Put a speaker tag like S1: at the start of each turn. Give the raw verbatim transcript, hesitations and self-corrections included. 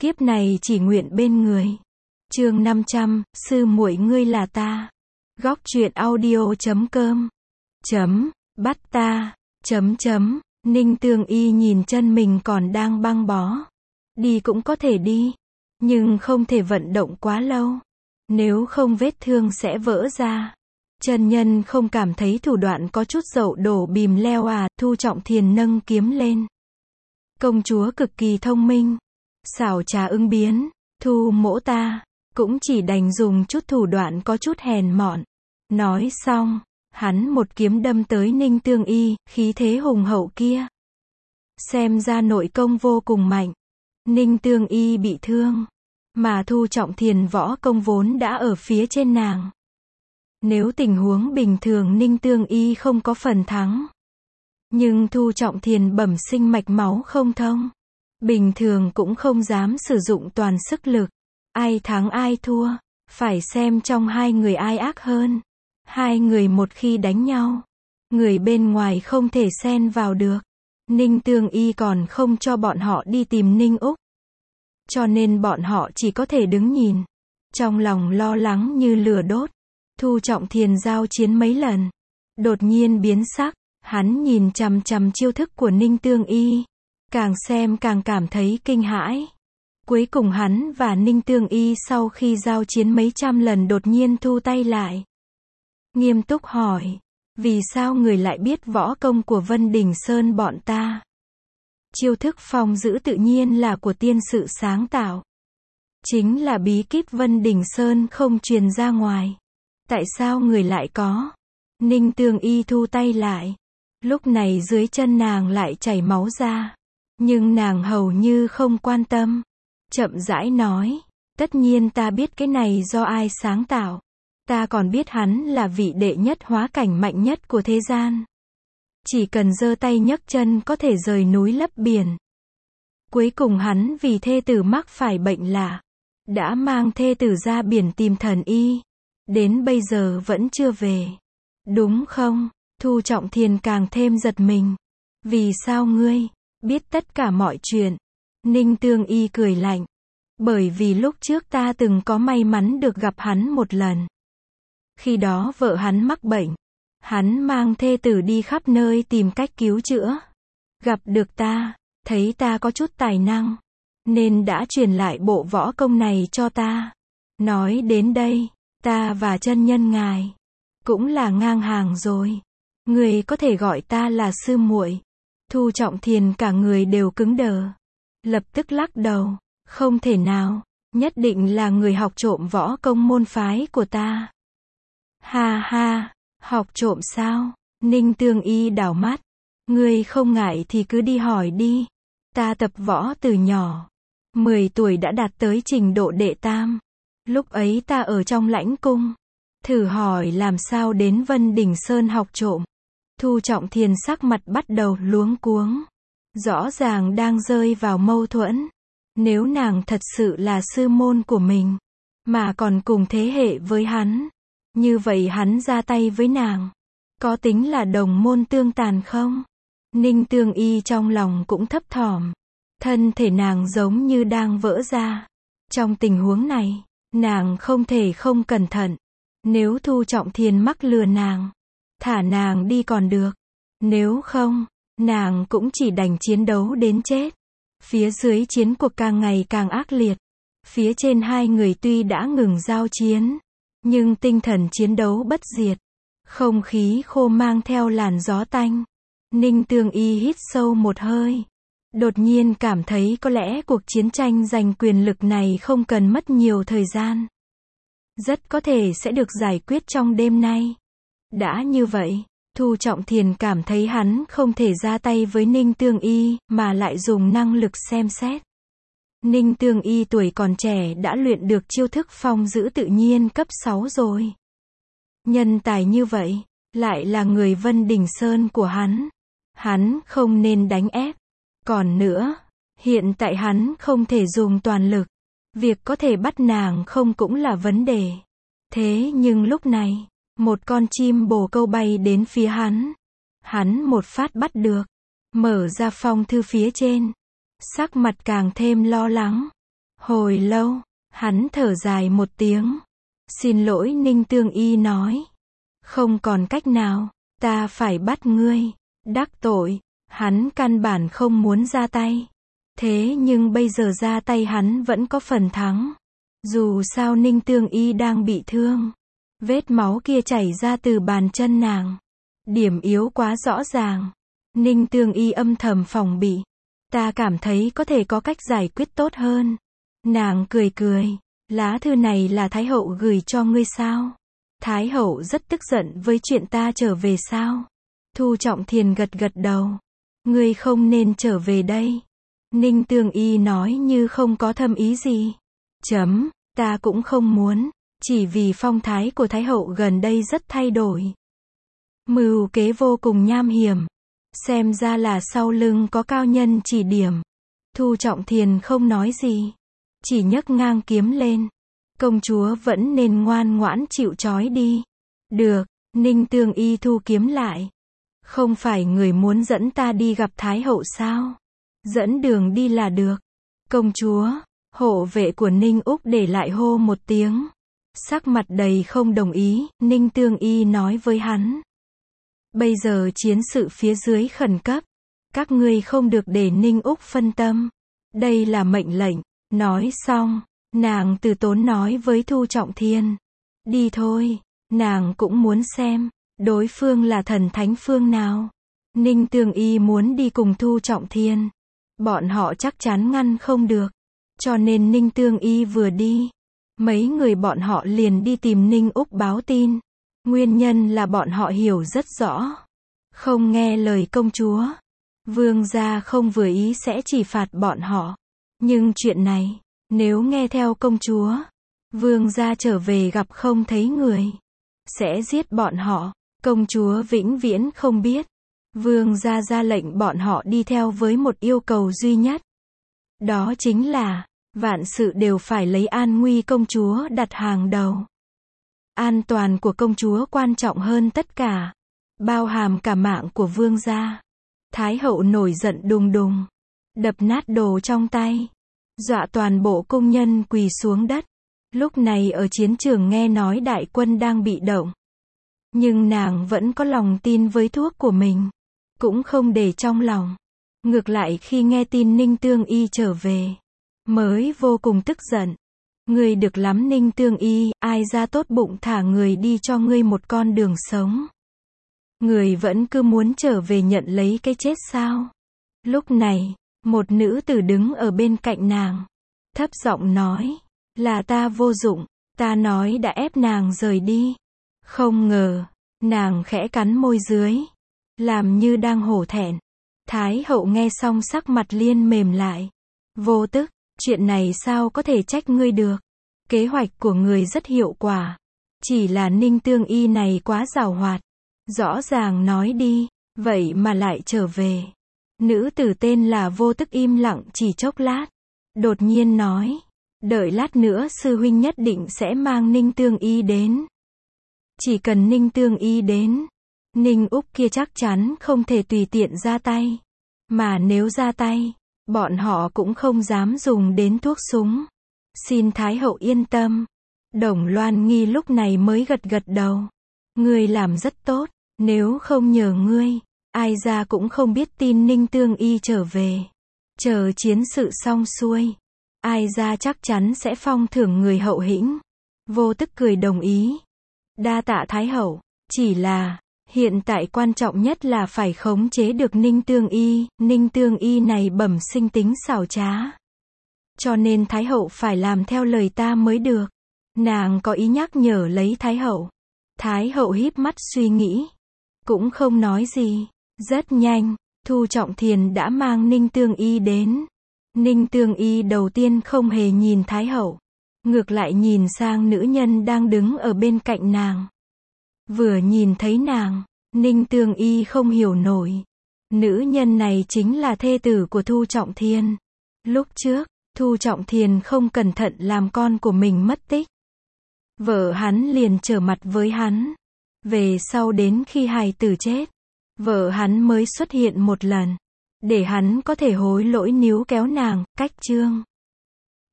S1: kiếp này chỉ nguyện bên người. Chương năm trăm, sư muội ngươi là ta. Góc truyện audio chấm com. Chấm, bắt ta. Chấm chấm, Ninh Tương Y nhìn chân mình còn đang băng bó. Đi cũng có thể đi, nhưng không thể vận động quá lâu. Nếu không vết thương sẽ vỡ ra. Chân nhân không cảm thấy thủ đoạn có chút dậu đổ bìm leo à, Thu Trọng Thiền nâng kiếm lên. Công chúa cực kỳ thông minh, xảo trá ứng biến, Thu mỗ ta, cũng chỉ đành dùng chút thủ đoạn có chút hèn mọn. Nói xong, hắn một kiếm đâm tới Ninh Tương Y, khí thế hùng hậu kia. Xem ra nội công vô cùng mạnh. Ninh Tương Y bị thương, mà Thu Trọng Thiền võ công vốn đã ở phía trên nàng. Nếu tình huống bình thường Ninh Tương Y không có phần thắng. Nhưng Thu Trọng Thiền bẩm sinh mạch máu không thông. Bình thường cũng không dám sử dụng toàn sức lực. Ai thắng ai thua, phải xem trong hai người ai ác hơn. Hai người một khi đánh nhau, người bên ngoài không thể xen vào được. Ninh Tương Y còn không cho bọn họ đi tìm Ninh Úc. Cho nên bọn họ chỉ có thể đứng nhìn. Trong lòng lo lắng như lửa đốt. Thu Trọng Thiền giao chiến mấy lần. Đột nhiên biến sắc, hắn nhìn chằm chằm chiêu thức của Ninh Tương Y. Càng xem càng cảm thấy kinh hãi. Cuối cùng hắn và Ninh Tương Y sau khi giao chiến mấy trăm lần đột nhiên thu tay lại. Nghiêm túc hỏi, vì sao người lại biết võ công của Vân Đình Sơn bọn ta? Chiêu thức phong giữ tự nhiên là của tiên sự sáng tạo. Chính là bí kíp Vân Đình Sơn không truyền ra ngoài. Tại sao người lại có? Ninh Tương Y thu tay lại. Lúc này dưới chân nàng lại chảy máu ra. Nhưng nàng hầu như không quan tâm. Chậm rãi nói, tất nhiên ta biết cái này do ai sáng tạo. Ta còn biết hắn là vị đệ nhất hóa cảnh mạnh nhất của thế gian. Chỉ cần giơ tay nhấc chân có thể rời núi lấp biển. Cuối cùng hắn vì thê tử mắc phải bệnh lạ, đã mang thê tử ra biển tìm thần y. Đến bây giờ vẫn chưa về. Đúng không? Thu Trọng Thiền càng thêm giật mình. Vì sao ngươi biết tất cả mọi chuyện? Ninh Tương Y cười lạnh. Bởi vì lúc trước ta từng có may mắn được gặp hắn một lần. Khi đó vợ hắn mắc bệnh. Hắn mang thê tử đi khắp nơi tìm cách cứu chữa. Gặp được ta, thấy ta có chút tài năng, nên đã truyền lại bộ võ công này cho ta. Nói đến đây, ta và chân nhân ngài cũng là ngang hàng rồi. Người có thể gọi ta là sư muội. Thu Trọng Thiền cả người đều cứng đờ. Lập tức lắc đầu, không thể nào, nhất định là người học trộm võ công môn phái của ta. Ha ha, học trộm sao? Ninh Tương Y đảo mắt. Ngươi không ngại thì cứ đi hỏi đi. Ta tập võ từ nhỏ. mười tuổi đã đạt tới trình độ đệ tam. Lúc ấy ta ở trong lãnh cung. Thử hỏi làm sao đến Vân Đình Sơn học trộm. Thu Trọng Thiền sắc mặt bắt đầu luống cuống. Rõ ràng đang rơi vào mâu thuẫn. Nếu nàng thật sự là sư môn của mình, mà còn cùng thế hệ với hắn, như vậy hắn ra tay với nàng, có tính là đồng môn tương tàn không? Ninh Tương Y trong lòng cũng thấp thỏm. Thân thể nàng giống như đang vỡ ra. Trong tình huống này, nàng không thể không cẩn thận. Nếu Thu Trọng Thiền mắc lừa nàng, thả nàng đi còn được. Nếu không, nàng cũng chỉ đành chiến đấu đến chết. Phía dưới chiến cuộc càng ngày càng ác liệt. Phía trên hai người tuy đã ngừng giao chiến, nhưng tinh thần chiến đấu bất diệt. Không khí khô mang theo làn gió tanh. Ninh Tương Y hít sâu một hơi. Đột nhiên cảm thấy có lẽ cuộc chiến tranh giành quyền lực này không cần mất nhiều thời gian. Rất có thể sẽ được giải quyết trong đêm nay. Đã như vậy, Thu Trọng Thiền cảm thấy hắn không thể ra tay với Ninh Tương Y, mà lại dùng năng lực xem xét. Ninh Tương Y tuổi còn trẻ đã luyện được chiêu thức phong giữ tự nhiên cấp sáu rồi. Nhân tài như vậy, lại là người Vân Đình Sơn của hắn. Hắn không nên đánh ép. Còn nữa, hiện tại hắn không thể dùng toàn lực. Việc có thể bắt nàng không cũng là vấn đề. Thế nhưng lúc này, một con chim bồ câu bay đến phía hắn. Hắn một phát bắt được. Mở ra phong thư phía trên. Sắc mặt càng thêm lo lắng. Hồi lâu, hắn thở dài một tiếng. Xin lỗi, Ninh Tương Y nói. Không còn cách nào, ta phải bắt ngươi. Đắc tội, hắn căn bản không muốn ra tay. Thế nhưng bây giờ ra tay hắn vẫn có phần thắng. Dù sao Ninh Tương Y đang bị thương. Vết máu kia chảy ra từ bàn chân nàng. Điểm yếu quá rõ ràng. Ninh Tương Y âm thầm phòng bị. Ta cảm thấy có thể có cách giải quyết tốt hơn. Nàng cười cười. Lá thư này là Thái hậu gửi cho ngươi sao? Thái hậu rất tức giận với chuyện ta trở về sao? Thu Trọng Thiền gật gật đầu. Ngươi không nên trở về đây. Ninh Tương Y nói như không có thâm ý gì. Chấm, ta cũng không muốn. Chỉ vì phong thái của Thái hậu gần đây rất thay đổi. Mưu kế vô cùng nham hiểm. Xem ra là sau lưng có cao nhân chỉ điểm. Thu Trọng Thiền không nói gì. Chỉ nhấc ngang kiếm lên. Công chúa vẫn nên ngoan ngoãn chịu trói đi. Được, Ninh Tương Y thu kiếm lại. Không phải người muốn dẫn ta đi gặp Thái hậu sao? Dẫn đường đi là được. Công chúa, hộ vệ của Ninh Úc để lại hô một tiếng. Sắc mặt đầy không đồng ý, Ninh Tương Y nói với hắn. Bây giờ chiến sự phía dưới khẩn cấp. Các ngươi không được để Ninh Úc phân tâm. Đây là mệnh lệnh. Nói xong, nàng từ tốn nói với Thu Trọng Thiên. Đi thôi, nàng cũng muốn xem, đối phương là thần thánh phương nào. Ninh Tương Y muốn đi cùng Thu Trọng Thiên. Bọn họ chắc chắn ngăn không được. Cho nên Ninh Tương Y vừa đi. Mấy người bọn họ liền đi tìm Ninh Úc báo tin. Nguyên nhân là bọn họ hiểu rất rõ. Không nghe lời công chúa. Vương gia không vừa ý sẽ chỉ phạt bọn họ. Nhưng chuyện này, nếu nghe theo công chúa, vương gia trở về gặp không thấy người, sẽ giết bọn họ. Công chúa vĩnh viễn không biết. Vương gia ra lệnh bọn họ đi theo với một yêu cầu duy nhất. Đó chính là, vạn sự đều phải lấy an nguy công chúa đặt hàng đầu. An toàn của công chúa quan trọng hơn tất cả. Bao hàm cả mạng của vương gia. Thái hậu nổi giận đùng đùng. Đập nát đồ trong tay. Dọa toàn bộ cung nhân quỳ xuống đất. Lúc này ở chiến trường nghe nói đại quân đang bị động. Nhưng nàng vẫn có lòng tin với thuốc của mình. Cũng không để trong lòng. Ngược lại khi nghe tin Ninh Tương Y trở về. Mới vô cùng tức giận. Ngươi được lắm Ninh Tương Y, ai ra tốt bụng thả người đi cho ngươi một con đường sống. Người vẫn cứ muốn trở về nhận lấy cái chết sao? Lúc này, một nữ tử đứng ở bên cạnh nàng. Thấp giọng nói, là ta vô dụng, ta nói đã ép nàng rời đi. Không ngờ, nàng khẽ cắn môi dưới. Làm như đang hổ thẹn. Thái hậu nghe xong sắc mặt liên mềm lại. Vô tức, chuyện này sao có thể trách ngươi được. Kế hoạch của người rất hiệu quả. Chỉ là Ninh Tương Y này quá giàu hoạt. Rõ ràng nói đi, vậy mà lại trở về. Nữ tử tên là Vô Tức im lặng chỉ chốc lát. Đột nhiên nói, đợi lát nữa sư huynh nhất định sẽ mang Ninh Tương Y đến. Chỉ cần Ninh Tương Y đến, Ninh Úc kia chắc chắn không thể tùy tiện ra tay. Mà nếu ra tay, bọn họ cũng không dám dùng đến thuốc súng. Xin Thái hậu yên tâm. Đồng Loan Nghi lúc này mới gật gật đầu. Ngươi làm rất tốt, nếu không nhờ ngươi, ai ra cũng không biết tin Ninh Tương Y trở về. Chờ chiến sự xong xuôi, ai ra chắc chắn sẽ phong thưởng người hậu hĩnh. Vô Tức cười đồng ý. Đa tạ Thái hậu, chỉ là, hiện tại quan trọng nhất là phải khống chế được Ninh Tương Y. Ninh Tương Y này bẩm sinh tính xảo trá. Cho nên Thái hậu phải làm theo lời ta mới được. Nàng có ý nhắc nhở lấy Thái hậu. Thái hậu híp mắt suy nghĩ. Cũng không nói gì. Rất nhanh, Thu Trọng Thiền đã mang Ninh Tương Y đến. Ninh Tương Y đầu tiên không hề nhìn Thái hậu. Ngược lại nhìn sang nữ nhân đang đứng ở bên cạnh nàng. Vừa nhìn thấy nàng, Ninh Tương Y không hiểu nổi. Nữ nhân này chính là thê tử của Thu Trọng Thiên. Lúc trước, Thu Trọng Thiền không cẩn thận làm con của mình mất tích. Vợ hắn liền trở mặt với hắn. Về sau đến khi hài tử chết, vợ hắn mới xuất hiện một lần. Để hắn có thể hối lỗi níu kéo nàng, cách chương.